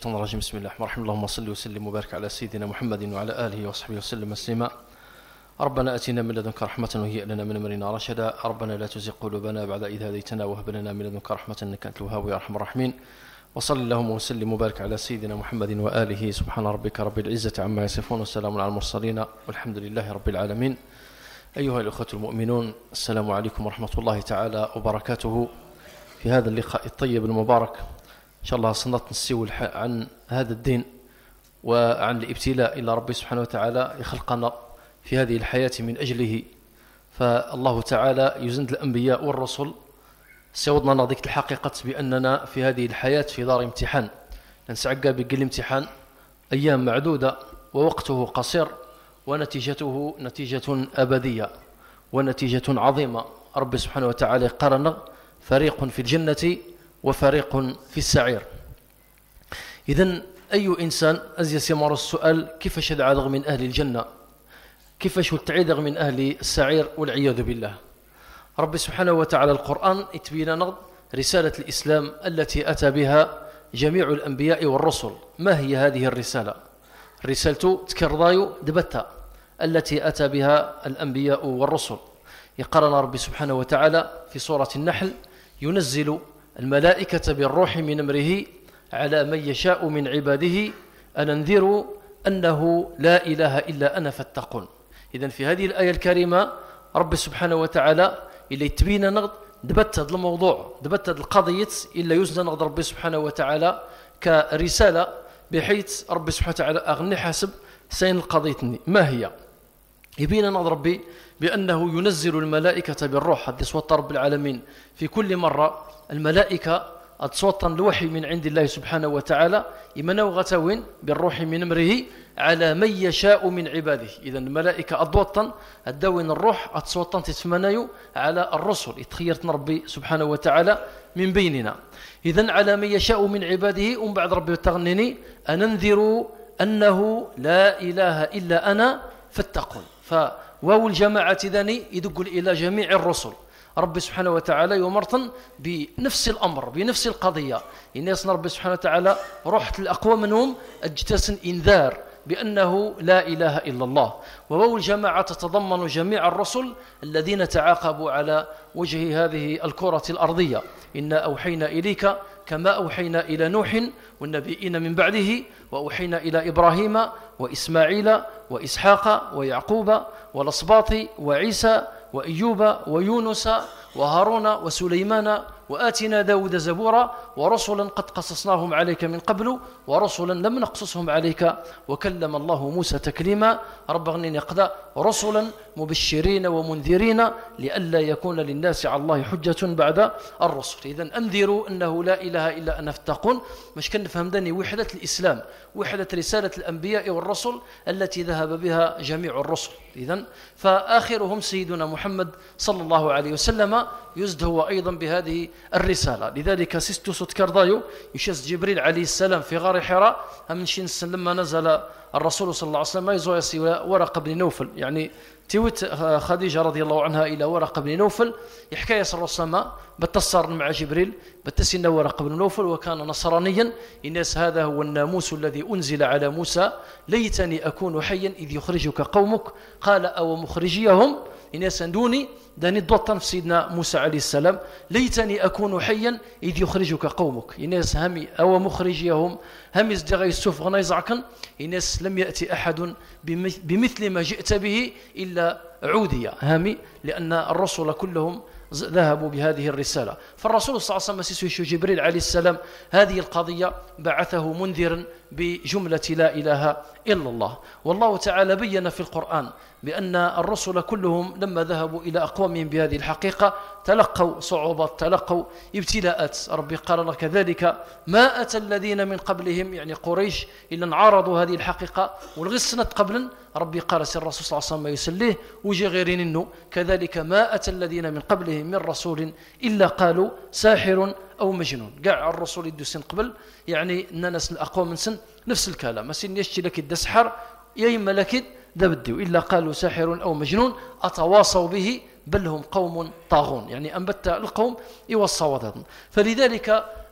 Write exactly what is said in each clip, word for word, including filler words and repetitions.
الشيطان الرجيم. بسم الله الرحمن الرحيم. اللهم صل وسلم وبارك على سيدنا محمد وعلى آله وصحبه وسلم تسليما. ربنا آتنا من لدنك رحمة وهيئ لنا من أمرنا رشدا. ربنا لا تزغ قلوبنا بعد إذ هديتنا وهب لنا من لدنك رحمة إنك أنت الوهاب يا أرحم الراحمين. وصل اللهم وسلم وبارك على سيدنا محمد وآله. سبحان ربك رب العزة عما يصفون وسلام على المرسلين والحمد لله رب العالمين. أيها الأخوة المؤمنون، السلام عليكم ورحمة الله تعالى وبركاته. في هذا اللقاء الطيب المبارك إن شاء الله صنت نسيو عن هذا الدين وعن الابتلاء إلى ربي سبحانه وتعالى يخلقنا في هذه الحياة من أجله. فالله تعالى يزند الأنبياء والرسل سيوضنا نضيك الحقيقة بأننا في هذه الحياة في دار امتحان، نسعقى بقل امتحان أيام معدودة ووقته قصير ونتيجته نتيجة أبدية ونتيجة عظيمة. رب سبحانه وتعالى قرن فريق في الجنة وفريق في السعير. إذن أي إنسان أزيس يمر السؤال كيف شدع من أهل الجنة، كيف شدع من أهل السعير والعياذ بالله. رب سبحانه وتعالى القرآن يتبين لنا رسالة الإسلام التي أتى بها جميع الأنبياء والرسل. ما هي هذه الرسالة؟ الرسالة تكرضايو دبتا التي أتى بها الأنبياء والرسل. يقرن رب سبحانه وتعالى في سورة النحل: ينزل الملائكة بالروح من أمره على من يشاء من عباده أن أنذروا أنه لا إله إلا أنا فاتقون. إذن في هذه الآية الكريمة رب سبحانه وتعالى إلا يتبين نغض دبت هذا الموضوع، دبت هذه القضية إلا يزن نغض رب سبحانه وتعالى كرسالة، بحيث رب سبحانه وتعالى أغني حسب سين القضية. ما هي؟ يبين نغض ربي بأنه ينزل الملائكة بالروح. هذه صوت رب العالمين في كل مرة الملائكة أتصوتا الوحي من عند الله سبحانه وتعالى يمنوا غتوين بالروح من أمره على من يشاء من عباده. إذن الملائكة أضوطا الدوين الروح أتصوتا تتمنيو على الرسل يتخيرت ربي سبحانه وتعالى من بيننا. إذن على من يشاء من عباده ومن بعد ربي تغنيني أن أنذروا أنه لا إله إلا أنا فاتقون. فواو الجماعة ذاني يدقل إلى جميع الرسل. رب سبحانه وتعالى يمرطن بنفس الأمر بنفس القضية. الناس رب سبحانه وتعالى روحت الأقوى منهم أجتسن إنذار بأنه لا إله إلا الله. وواو الجماعة تتضمن جميع الرسل الذين تعاقبوا على وجه هذه الكرة الأرضية. إنا أوحينا إليك كما أوحينا إلى نوح والنبيين من بعده، وأوحينا إلى إبراهيم وإسماعيل وإسحاق ويعقوب والأسباط وعيسى وأيوب ويونس وهارون وسليمان وآتنا داود زبورا ورسلا قد قصصناهم عليك من قبل ورسلا لم نقصصهم عليك وكلم الله موسى تكليما. رب غنين يقضى رسلا مبشرين ومنذرين لئلا يكون للناس على الله حجة بعد الرسل. إذن أنذروا أنه لا إله إلا أنا فاتقون. مش كان نفهم داني وحدة الإسلام، وحدة رسالة الأنبياء والرسل التي ذهب بها جميع الرسل. إذن فآخرهم سيدنا محمد صلى الله عليه وسلم يزد هو أيضا بهذه الرسالة. لذلك سيستو ستكردايو يشز جبريل عليه السلام في غار حراء من شين لما نزل الرسول صلى الله عليه وسلم يزوى يسوى ورقة بن نوفل، يعني تيوت خديجة رضي الله عنها إلى ورقة بن نوفل يحكي يسر السماء بتصر مع جبريل بتسين ورقة بن نوفل وكان نصرانيا. الناس هذا هو الناموس الذي أنزل على موسى ليتني أكون حيا إذ يخرجك قومك قال أو مخرجيهم الناس دوني داني الضوطن في سيدنا موسى عليه السلام ليتني أكون حيا إذ يخرجك قومك. الناس همي أو مخرجيهم هم ازدغي السوف غنيزعكن. الناس لم يأتي أحد بمثل ما جئت به إلا عودية همي، لأن الرسل كلهم ذهبوا بهذه الرسالة. فالرسول صلى الله عليه وسلم جبريل عليه السلام هذه القضية بعثه منذرا بجملة لا إله إلا الله. والله تعالى بيّن في القرآن بأن الرسل كلهم لما ذهبوا إلى أقوامهم بهذه الحقيقة تلقوا صعوبات، تلقوا ابتلاءات. ربي قال كذلك ما أتى الذين من قبلهم يعني قريش إلا انعرضوا هذه الحقيقة والغسنة قبلا. ربي قال سر الرسول صلى الله عليه وسلم يسليه وجه غيرين إنه كذلك ما أتى الذين من قبلهم من رسول إلا قالوا ساحر أو مجنون. قاع الرسول يدوسين قبل يعني الناس الأقوى من سن نفس الكلام، ما سن يشتي لك الدسحر يا إما لك دبدوا إلا قالوا ساحر أو مجنون أتواصوا به بل هم قوم طاغون، يعني أنبت القوم يوصوا ذاتهم. فلذلك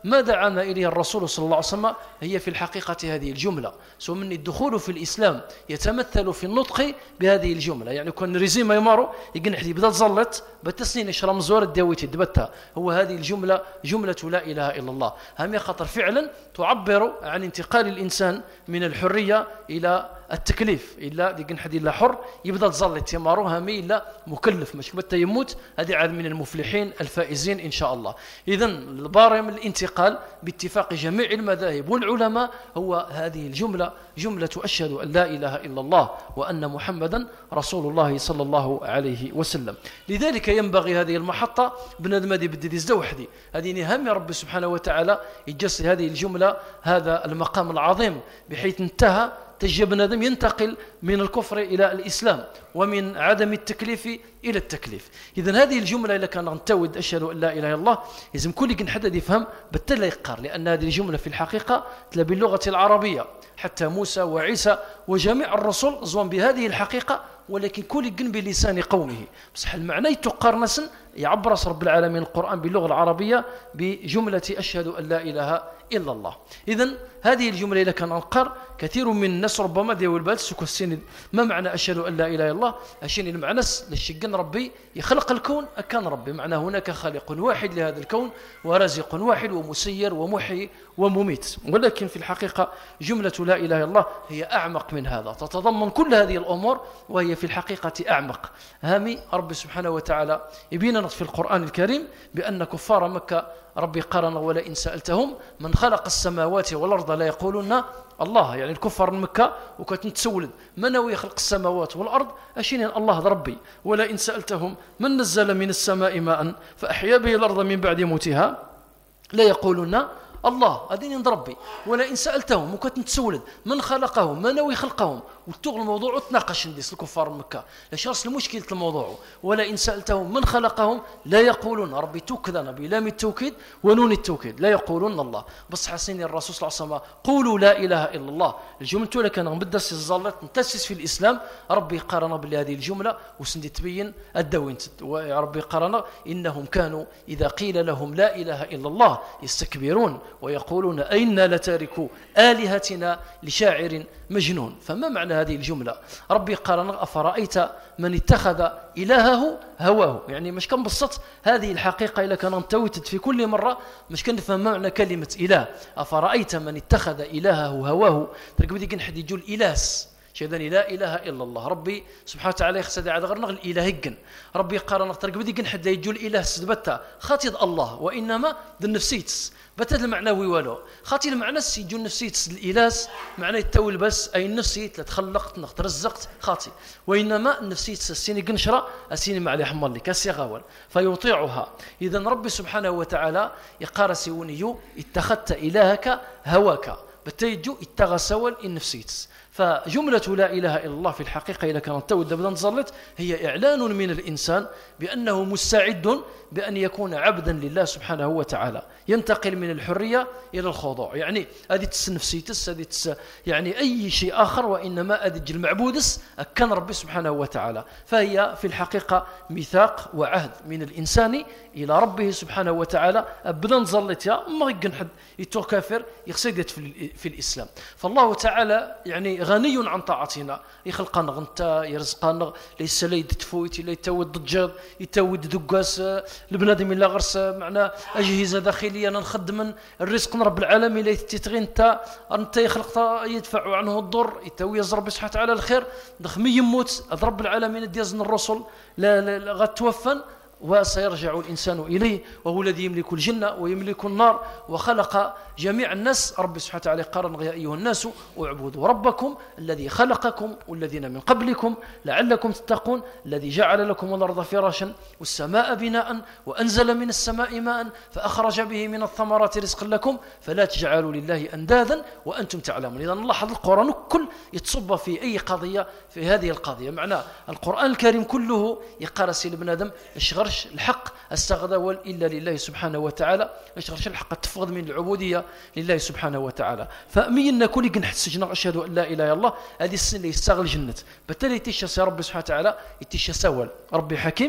ما دعانا إليه الرسول صلى الله عليه وسلم هي في الحقيقة هذه الجملة. سو من الدخول في الإسلام يتمثل في النطق بهذه الجملة. يعني كون ريزيم يمارو يقول حدي بدأ تزلت بتسنين إشرام زور الداويت دبتها هو هذه الجملة جملة لا إله إلا الله. هم خطر فعلا تعبر عن انتقال الإنسان من الحرية إلى التكليف. إلا ديقن حد إلا حر يبدأ تزلت يمارو همي إلا مكلف مش بتا يموت. هذه عاد من المفلحين الفائزين إن شاء الله. إذن البارم الانتقال باتفاق جميع المذاهب والعلماء هو هذه الجملة جملة أشهد أن لا إله إلا الله وأن محمدا رسول الله صلى الله عليه وسلم. لذلك ينبغي هذه المحطة بنادم بدي زوحدي هذه نهم يا رب سبحانه وتعالى يجسد هذه الجملة هذا المقام العظيم بحيث انتهى تجي بنادم ينتقل من الكفر إلى الإسلام ومن عدم التكليف إلى التكليف. إذن هذه الجملة إذا كان نتود أشهد أن لا إله إلا الله لازم كل جن حد يفهم بالتالي يقار لأن هذه الجملة في الحقيقة تلا باللغة العربية حتى موسى وعيسى وجميع الرسل زوان بهذه الحقيقة ولكن كل جن بلسان قومه. بصح المعنى يتقار نسن يعبر رب العالمين القرآن باللغة العربية بجملة أشهد أن لا إله إلا الله. إذن هذه الجملة إذا كان أنقر كثير من الناس ربما ديول البال سكسين ما معنى أشهد أن لا إله إلا الله أشين المعنى للشجن ربي يخلق الكون أكان ربي معنى هناك خالق واحد لهذا الكون ورازق واحد ومسير ومحيي ومميت. ولكن في الحقيقة جملة لا إله إلا الله هي أعمق من هذا تتضمن كل هذه الأمور وهي في الحقيقة أعمق. هامي رب سبحانه وتعالى يبين في القرآن الكريم بأن كفار مكة ربي قرن ولئن سألتهم من خلق السماوات والأرض لا يقولون الله. يعني الكفار مكة وكانت تسولد من هو يخلق السماوات والأرض أشين الله ربي. ولئن سألتهم من نزل من السماء ماء فأحيا به الأرض من بعد موتها لا يقولون الله أدين ربي. ولئن سألتهم وكنت تسولد من خلقهم من هو يخلقهم وتغل الموضوع وتناقش نديس الكفار مكة لاش راس المشكلة الموضوع. ولئن سألتهم من خلقهم لا يقولون ربي توكد نبي لام التوكيد ونون التوكيد لا يقولون الله. بس حسين الرسول صلى الله عليه وسلم قولوا لا إله إلا الله الجملة لك أنا بدس الزلط نتسس في الإسلام ربي قارن بهذه الجملة وسندي تبين الدوين وربي قارن إنهم كانوا إذا قيل لهم لا إله إلا الله يستكبرون ويقولون أئنا لتاركوا آلهتنا لشاعر مجنون. فما معنى هذه الجملة؟ ربي قال أفرأيت من اتخذ إلهه هواه. يعني مش كان بسط هذه الحقيقة إلا كان متوتد في كل مرة مش كان نفهم معنى كلمة إله. أفرأيت من اتخذ إلهه هواه تركب دي حد يجول إلاس شيئا لا إله إلا الله. ربي سبحانه وتعالى يخسد على غير نغل إله جن. ربي قال نختار بدي حد يجول إله سدبته خاطد الله وإنما ذا النفسيتس بتد المعنوي ولو خاطي المعنى يجون نفسيتس الإلاس معناه التول بس أي النفسي تخلقت نخترزقت خاطي وإنما النفسيتس السيني قنشرة السيني مع اللي حمر لك السيغاول فيطيعها. إذا ربي سبحانه وتعالى يقار سيونيو اتخذت إلهك هواك بتيجو اتغسول النفسيتس. فجملة لا إله إلا الله في الحقيقة إذا كانت تود بدن ظلت هي إعلان من الإنسان بأنه مستعد بأن يكون عبدا لله سبحانه وتعالى ينتقل من الحرية إلى الخضوع. يعني هذه تس نفسيتس هذه تس يعني أي شيء آخر وإنما أدج المعبودس كان ربي سبحانه وتعالى. فهي في الحقيقة ميثاق وعهد من الإنسان إلى ربه سبحانه وتعالى بدن ظلت يا ما يقن حد يتوه كافر يخسدت في, في الإسلام. فالله تعالى يعني غني عن طاعتنا يخلقنا غنتا يرزقنا ليس لي تفويت لا يتود ضجاج يتود دقاس البنادم الا غرس معنا اجهزه داخليه نخدم الرزق رب العالمين لا تتغي انت انت يخلق يدفع عنه الضر يتوي ربي سبحانه وتعالى الخير دخمي يموت رب العالمين ديزن الرسل لا, لا غتوفن وسيرجع الإنسان إليه وهو الذي يملك الجنة ويملك النار وخلق جميع الناس. رب سبحانه وتعالى قال يا أيها الناس اعبدوا ربكم الذي خلقكم والذين من قبلكم لعلكم تتقون الذي جعل لكم الأرض فراشا والسماء بناء وأنزل من السماء ماء فأخرج به من الثمرات رزقا لكم فلا تجعلوا لله أندادا وأنتم تعلمون. إذا نلاحظ القرآن كل يتصب في أي قضية في هذه القضية معناه القرآن الكريم كله يقارس لبنادم الشغر الحق استغذول إلا لله سبحانه وتعالى اشغرش الحق تفض من العبودية لله سبحانه وتعالى. فأمينا كل جنح السجن أشهد أن لا إله إلا الله هذه السنة يستغل جنة بالتالي يتشى ربي سبحانه وتعالى يتشى سوال ربي حكيم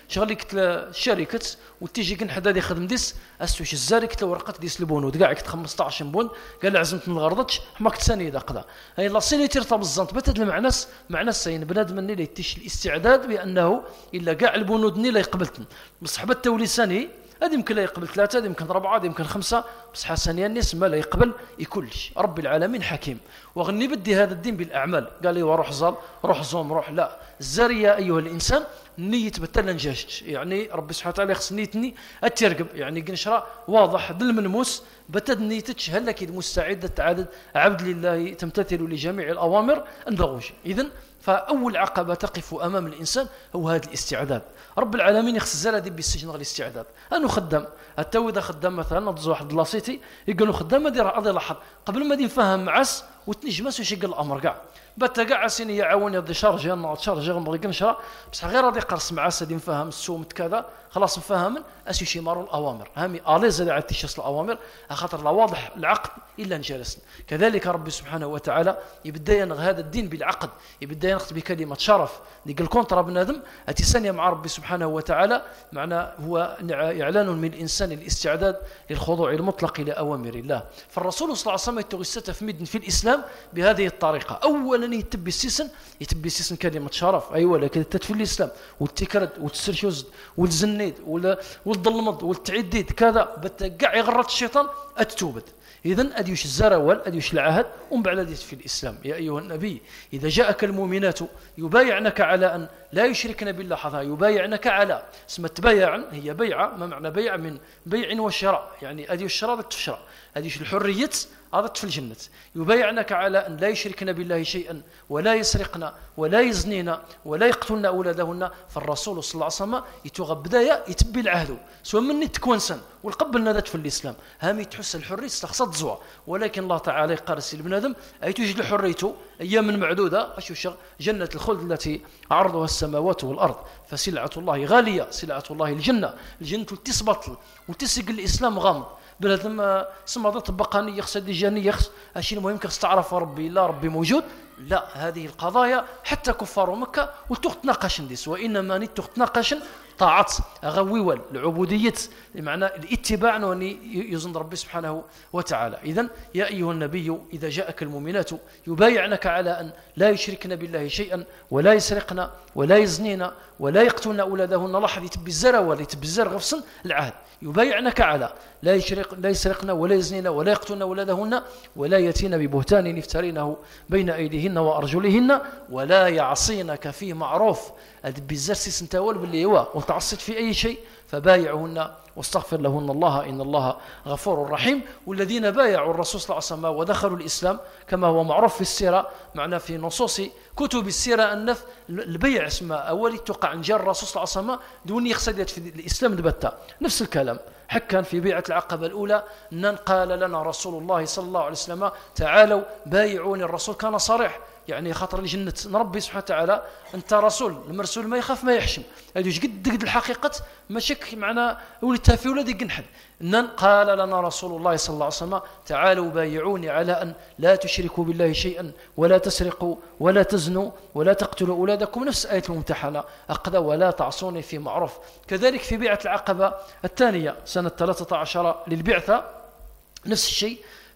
شغل قلت الشركه وتيجي كن حدا اللي خدم ديس اسوش الزاري قلت له ورقه ديس البنود كاع قلت خمسطاش بون قال عزمت من الغرضتش ما كنت ثاني قدا هي لا سيني ترتب الزنط بتد المعناس معنى السين بنادم اللي ليتيش الاستعداد بانه الا كاع البنود ني لا يقبلتن بصحبه توليساني هذه يمكن لا يقبل ثلاثة هذه يمكن أربعة هذه يمكن خمسة بس حسنيا الناس ما لا يقبل يكلش رب العالمين حكيم وغني بدي هذا الدين بالأعمال قال لي وروح زال روح زوم روح لا الزارية أيها الإنسان نية بتلا نجاجت يعني ربي سبحانه وتعالى يخص نيتني الترقب يعني قنشرة واضح دل منموس بتد نيتش هل كيد مستعدة عدد عبد لله تمتثل لجميع الأوامر اندغوش إذن فأول عقبة تقف أمام الإنسان هو هذا الاستعداد رب العالمين يخص الزلادي بالسجن غير الاستعداد أنه خدام حتى إذا خدام مثلا نضزو واحد لاسيتي يقولوا خدام ما دير أضي لاحظ قبل ما دي نفهم معس وتنجمس وش يقل الأمر كاع بتا كاع سيني يعاون يدي شارجي نوض شارجي غنبغي كنشرا بصح غير غادي قرص معس غادي نفهم السومت كذا خلاص نفهم اسي شي مارو الأوامر هامي اليز على تيشس الأوامر خاطر لا واضح العقد إلا نجلس كذلك ربي سبحانه وتعالى يبدا ينغ هذا الدين بالعقد يبدا ينغ بكلمة شرف ديك الكونترا بنادم اتي ثانيه مع ربي سبحانه وتعالى معنى هو إعلان من الإنسان الاستعداد للخضوع المطلق إلى أوامر الله فالرسول صلى الله عليه وسلم يتغسل في مدن في الإسلام بهذه الطريقة أولا يتبي السيسن يتبي السيسن كلمة شرف أيوة لكن في الإسلام والتكرد والتسرشوز والزنيد والظلمض والتعديد كذا بتقع يغرط الشيطان أتتوبد إذن أديوش الزراول أديوش العهد ومن بعد أديوش في الإسلام يا أيها النبي إذا جاءك المؤمنات يبايعنك على أن لا يشركن بالله حظا يبايعنك على اسم تبايعا هي بيعة ما معنى بيع من بيع وشراء يعني أديوش الشراء تشرى أديوش الحرية هذا في الجنة يبايعنك على أن لا يشركن بالله شيئا ولا يسرقن ولا يزنين ولا يقتلن أولادهن فالرسول صلى الله عليه وسلم يتوغى بداية يتبي العهد سواء مني تكونسن والقبل نادت في الإسلام هامي تحس الحرية استخصت زوا ولكن الله تعالى قارس البنادم أي توجد حريته أيام معدودة أشوش جنة الخلد التي عرضها السماوات والأرض فسلعة الله غالية سلعة الله الجنة الجنة تسبطل وتسق الإسلام غامض بلادم سما طبقاني يخص ديجاني يخص اشي المهم كخص تعرف ربي لا ربي موجود لا هذه القضايا حتى كفار مكة وتناقش نديس وانما نتناقش طاعت غويول العبودية بمعنى الاتباع نوني يزن ربي سبحانه وتعالى إذن يا أيها النبي إذا جاءك المؤمنات يبايعنك على أن لا يشركن بالله شيئا ولا يسرقن ولا يزنين ولا يقتلن أولادهن لاحظ يتبي الزر ولا يتبي الزر غفصن العهد يبايعنك على لا يشرق لا يسرقن ولا يزنين ولا يقتلن أولادهن ولا يأتين ببهتان يفترينه بين أيديهن وأرجلهن ولا يعصينك في معروف أدبي الزر سنتاول باللي هو وتعصت في أي شيء فبايعهن واستغفر لهن الله إن الله غفور رحيم والذين بايعوا الرسول صلى الله عليه وسلم ودخلوا الإسلام كما هو معروف في السيرة معنا في نصوص كتب السيرة أنف البيع اسمه أولي توقع عن جار الرسول صلى الله عليه وسلم دون يخسدت في الإسلام دبتا نفس الكلام حكا في بيعة العقبة الأولى أن قال لنا رسول الله صلى الله عليه وسلم تعالوا بايعوني الرسول كان صريح يعني خاطر الجنة نربي سبحانه وتعالى أنت رسول المرسول ما يخاف ما يحشم هذه قد قد الحقيقة ما شك معنا ولدتها في ولدي قنحد أن قال لنا رسول الله صلى الله عليه وسلم تعالوا بايعوني على أن لا تشركوا بالله شيئا ولا تسرقوا ولا تزنوا ولا تقتلوا أولادكم نفس آية الممتحنة أقدى ولا تعصوني في معروف كذلك في بيعة العقبة الثانية سنة ثلاثة عشر للبعثة نفس الشيء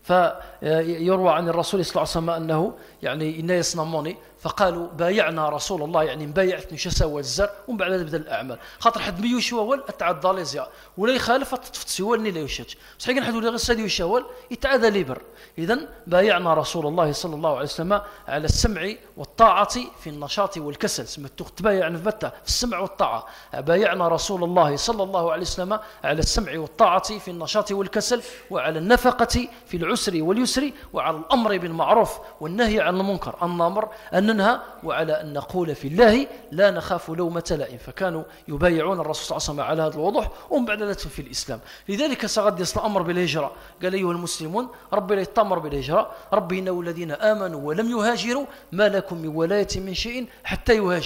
فيروى عن الرسول صلى الله عليه وسلم أنه يعني إنا يصنموني فقالوا بايعنا رسول الله يعني مبايعت نشسا والزر ومن بعد بدأ الأعمال خاطر حد ميو شوال أتعدى ليزيا ولا يخالف تفتسوالني لا يشتش بس حقا حد ولا غسادي وشوال يتعدى ليبر إذن بايعنا رسول الله صلى الله عليه وسلم على السمع والطاعة في النشاط والكسل سمت تبايع نفبتة في السمع والطاعة بايعنا رسول الله صلى الله عليه وسلم على السمع والطاعة في النشاط والكسل وعلى النفقة في العسر واليسر وعلى الأمر بالمعروف والنهي عن المنكر النمر أن ننهى وعلى أن نقول في الله لا نخاف لومة لائم فكانوا يبايعون الرسول صلى الله عليه وسلم على هذا الوضوح ومن بعد ذلك في الإسلام لذلك سغد يصل الأمر بالهجرة قال أيها المسلمون ربي لا يتأمر بالهجرة ربي إنه الذين آمنوا ولم يهاجروا ما لكم من ولاية من شيء حتى يهاجروا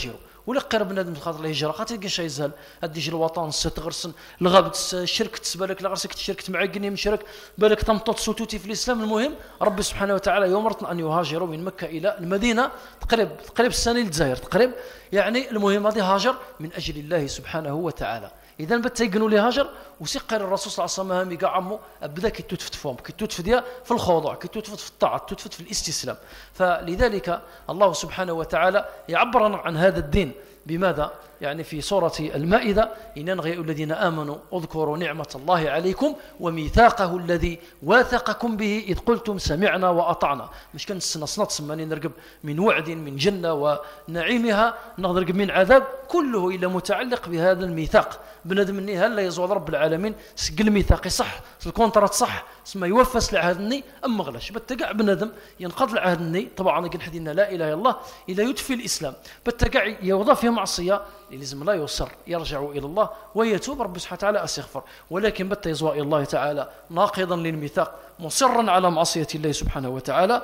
ولا قرب بنادم خاطر الهجره خاطر كاش يزال هاديش الوطن ستغرسن الغابت شركت بالك لا غرسك تشركت مع قني مشرك بالك تمطط سوتوتي في الاسلام. المهم ربي سبحانه وتعالى يومرتنا ان يهاجروا من مكه الى المدينه تقريب تقريب السنه للجزائر تقريب يعني. المهم هذه هاجر من اجل الله سبحانه وتعالى. اذا بتيقنوا لي هاجر وسقر الرسول صلى الله عليه وسلم هامي كاع عمو بدا كي تتفت فهم كي تتفت ديا في الخضوع كي تتفت في الطاعه تتفت في الاستسلام. فلذلك الله سبحانه وتعالى يعبر عن هذا الدين بماذا؟ يعني في سورة المائدة إن الذين آمنوا اذكروا نعمة الله عليكم وميثاقه الذي واثقكم به إذ قلتم سمعنا وأطعنا. مش كان السنة سماني نرقب من وعد من جنة ونعيمها نرقب من عذاب كله إلا متعلق بهذا الميثاق. بنادم مني هل لا يزود رب العالمين سجل الميثاق صح الكونترات صح اسمه يوفس العهدني أم غلاش بتقع بنادم ينقض العهدني. طبعا كن حدينا لا إله إلا الله إلا يدفي الإسلام بتقع يوضع في معصية لازم لا يصر يرجع إلى الله ويتوب رب سبحانه وتعالى أستغفر. ولكن بت يزوى إلى الله تعالى ناقضا للميثاق مصرا على معصية الله سبحانه وتعالى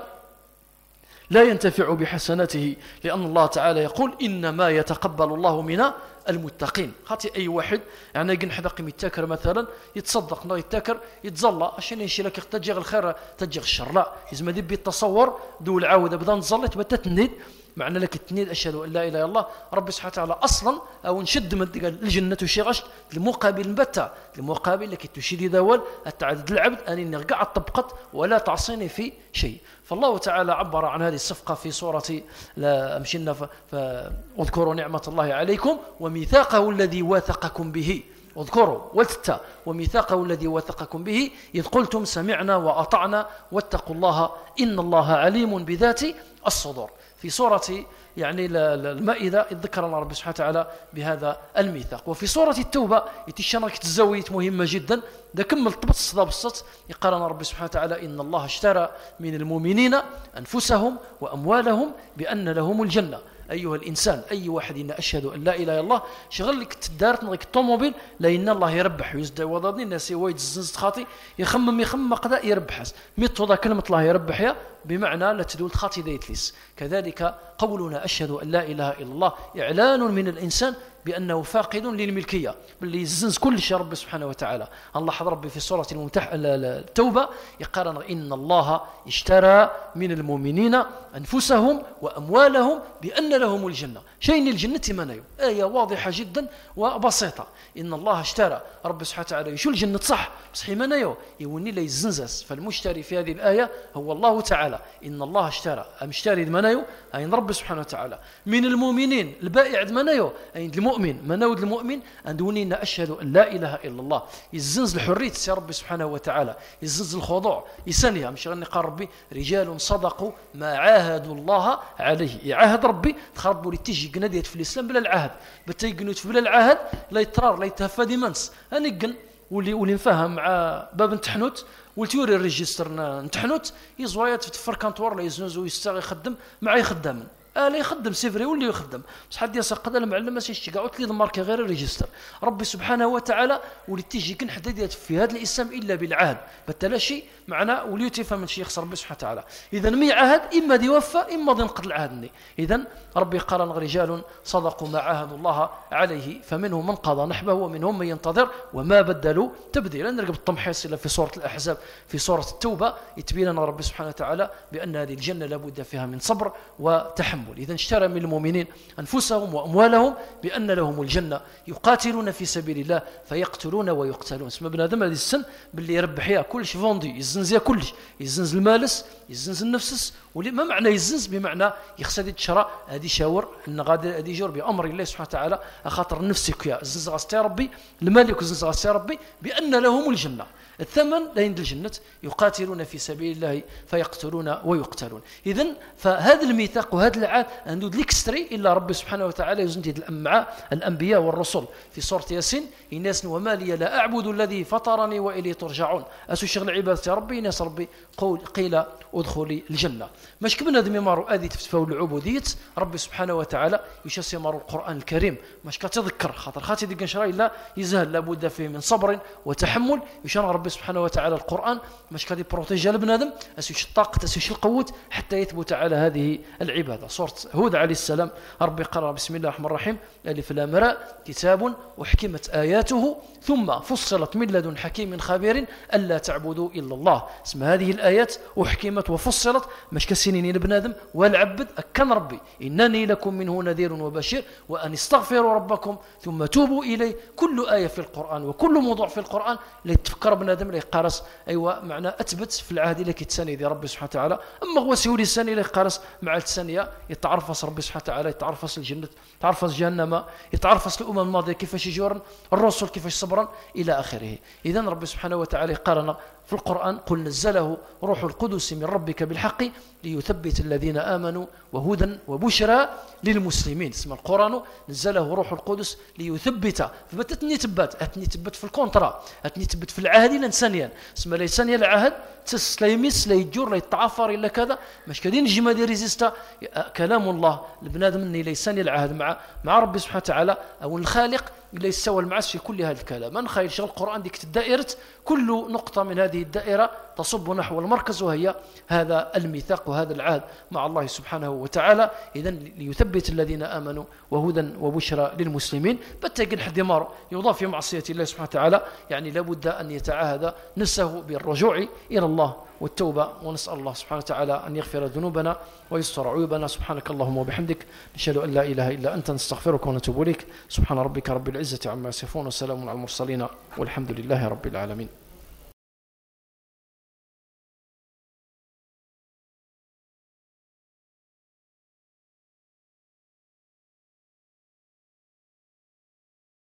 لا ينتفع بحسناته لأن الله تعالى يقول إنما يتقبل الله من المتقين. خاطي أي واحد يعني يجي حدا يتاكر مثلا يتصدق لا يتاكر يتزلى عشان ينشي لك تجيغ الخير تجيغ الشر لا لازم دي بيتصور دول عاودة بدا نتزلى تبدا تتند معنى لك التنيد أشهد أن لا إله إلا الله ربي سبحانه وتعالى أصلا أو نشد من الجنة وشي غشت المقابل مبتع المقابل لك تشيد دول التعدد العبد أن نرجع الطبقة ولا تعصيني في شيء. فالله تعالى عبر عن هذه الصفقة في سورة لا مشينا فاذكروا نعمة الله عليكم وميثاقه الذي واثقكم به اذكروا والتتا وميثاقه الذي وثقكم به إذ قلتم سمعنا وأطعنا واتقوا الله إن الله عليم بذات الصدور. في سورة يعني المائدة إذ ذكرنا رب سبحانه وتعالى بهذا الميثاق. وفي سورة التوبة يتشنرك تزويت مهمة جدا ده كمل طبط الصدا بالصوت يقارن رب سبحانه وتعالى إن الله اشترى من المؤمنين أنفسهم وأموالهم بأن لهم الجنة. أيها الإنسان أي واحد إن أشهد أن لا إله إلا الله شغل لك تدارت نغيك الطوموبيل لأن الله يربح ويزدى وضعني الناس وايد زنزت خاطي يخمم يخمم قدا يربح ميت كلمة الله يربح يا بمعنى لا تدول خاطي ديتليس. كذلك قولنا أشهد أن لا إله إلا الله إعلان من الإنسان بأنه فاقد للملكية باللي يزنز كل شيء رب سبحانه وتعالى. الله حضر ربي في سورة الممتح التوبة يقارن إن الله اشترى من المؤمنين أنفسهم وأموالهم بأن لهم الجنة. شيء الجنة منايو آية واضحة جدا وبسيطة. إن الله اشترى رب سبحانه وتعالى يشو الجنة صح صحي منايو يوني لا يزنزس. فالمشتري في هذه الآية هو الله تعالى. إن الله اشترى المشتري منايو أين رب سبحانه وتعالى من المؤمنين البائع منايو أين المؤمن مناود المؤمن أندوني إن أشهد أن لا إله إلا الله يزنز الحرية يا رب سبحانه وتعالى يزنز الخضوع يسنيها مش غني قال ربي رجال صدقوا ما عاهدوا الله عليه. يعاهد ربي تخربوا لي تيجي قناديت في الإسلام بلا العهد بتيقنوت بلا العهد لا يترار لا يتهفى ديمانس هنقن واللي واللي نفهم مع باب نتحنوت والتيوري الريجستر نتحنوت يزوايات في تفركانتوار لا يزنزو يستغي يخدم مع يخدم آلا يخدم سيفري واللي يخدم بس حد يسقط المعلم ماشي يشتي قاعد لي ماركه غير الريجستر. ربي سبحانه وتعالى ولي تيجي كن حددت في هذا الاسم الا بالعهد بالتلاشي معنا ولي تفهم من شي يخسر ربي سبحانه وتعالى. اذا مي عهد اما دي وفى اما دي نقض العهد. اذا ربي قال رجال صدقوا ما عاهدوا الله عليه فمنهم من قضى نحبه ومنهم من ينتظر وما بدلوا تبديلا. نرقب التمحيص الا في سوره الاحزاب في سوره التوبه يتبين لنا ربي سبحانه وتعالى بان هذه الجنه لابد فيها من صبر وتحمل. إذا اشترى من المؤمنين أنفسهم وأموالهم بأن لهم الجنة يقاتلون في سبيل الله فيقتلون ويقتلون. اسم ابن آدم هذه السن باللي يربح يا كلش فوندي يزنز كلش يزنز المالس يزنز النفسس. ما معنى يزنز بمعنى يخسد الشراء هذه شاور ان غادي هذه جور بأمر الله سبحانه وتعالى أخاطر نفسك يا زنز غاستي ربي المالك زنز غاستي ربي بأن لهم الجنة الثمن لا يند الجنة يقاتلون في سبيل الله فيقتلون ويقتلون. إذن فهذا الميثاق وهذا العهد عنده ليكستري إلا ربي سبحانه وتعالى يزندد الأمعاء الأنبياء والرسل في سورة ياسين الناس وما لي لا أعبد الذي فطرني وإليه ترجعون. أسو شغل عبادة ربي ناس ربي قول قيل ادخلي الجنة مش كبنا ذي مارو آذي تفتفوا العبودية ربي سبحانه وتعالى يشاس مارو القرآن الكريم مش كتذكر خاطر خاطر ذي قنشرا إلا يزهل لابد فيه من صبر وتحمل يشان ربي سبحانه وتعالى القرآن مش كذي بروتيجي لبنادم أسوش الطاقة أسوش القوة حتى يثبت على هذه العبادة. سورة هود عليه السلام ربي قرأ بسم الله الرحمن الرحيم ألف لام راء كتاب أحكمت آياته ثم فصلت من لدن حكيم خبير ألا تعبدوا إلا الله. اسم هذه الآيات أحكمت وفصلت مش كسنين بنادم والعبد أكن ربي إنني لكم منه نذير وبشير وأن استغفروا ربكم ثم توبوا إليه. كل آية في القرآن وكل موضوع في القرآن اللي تفكر بنادم اللي قارس أيوة معنى أثبت في العهد اللي كتساني دي ربي سبحانه وتعالى. أما هو سيولي السنة اللي قارس مع الثانية يتعرفص ربي سبحانه وتعالى يتعرفص الجنة يتعرفص جهنم يتعرفص الأمم الماضية كيفاش يجورن الرسل كيفاش صبرا إلى آخره. إذن ربي سبحانه وتعالى قارن في القرآن قل نزله روح القدس من ربك بالحق ليثبت الذين آمنوا وهدى وبشرى للمسلمين. اسم القرآن نزله روح القدس ليثبت فبتتني تبات أتني تبت في الكونترا أتني تبت في العهد الإنسانيا اسم ليسانيا العهد تس لا يمس لا يجور لا يتعفر إلا كذا مش كدين جيما دي ريزيستا كلام الله لبنادم مني ليسانيا العهد مع مع ربي سبحانه وتعالى أو الخالق ليس سوى المعس في كل هذا الكلام. من خير شغل القرآن ديك الدائرة كل نقطة من هذه الدائرة تصب نحو المركز وهي هذا الميثاق وهذا العهد مع الله سبحانه وتعالى. إذن ليثبت الذين آمنوا وهدى وبشرى للمسلمين. بتجن حد مار يضاف في معصية الله سبحانه وتعالى يعني لابد أن يتعاهد نفسه بالرجوع إلى الله والتوبة. ونسأل الله سبحانه وتعالى أن يغفر ذنوبنا ويستر عيوبنا. سبحانك اللهم وبحمدك نشهد أن لا إله إلا أنت نستغفرك ونتوب إليك. سبحان ربك رب العزة عما يصفون وسلام على المرسلين والحمد لله رب العالمين.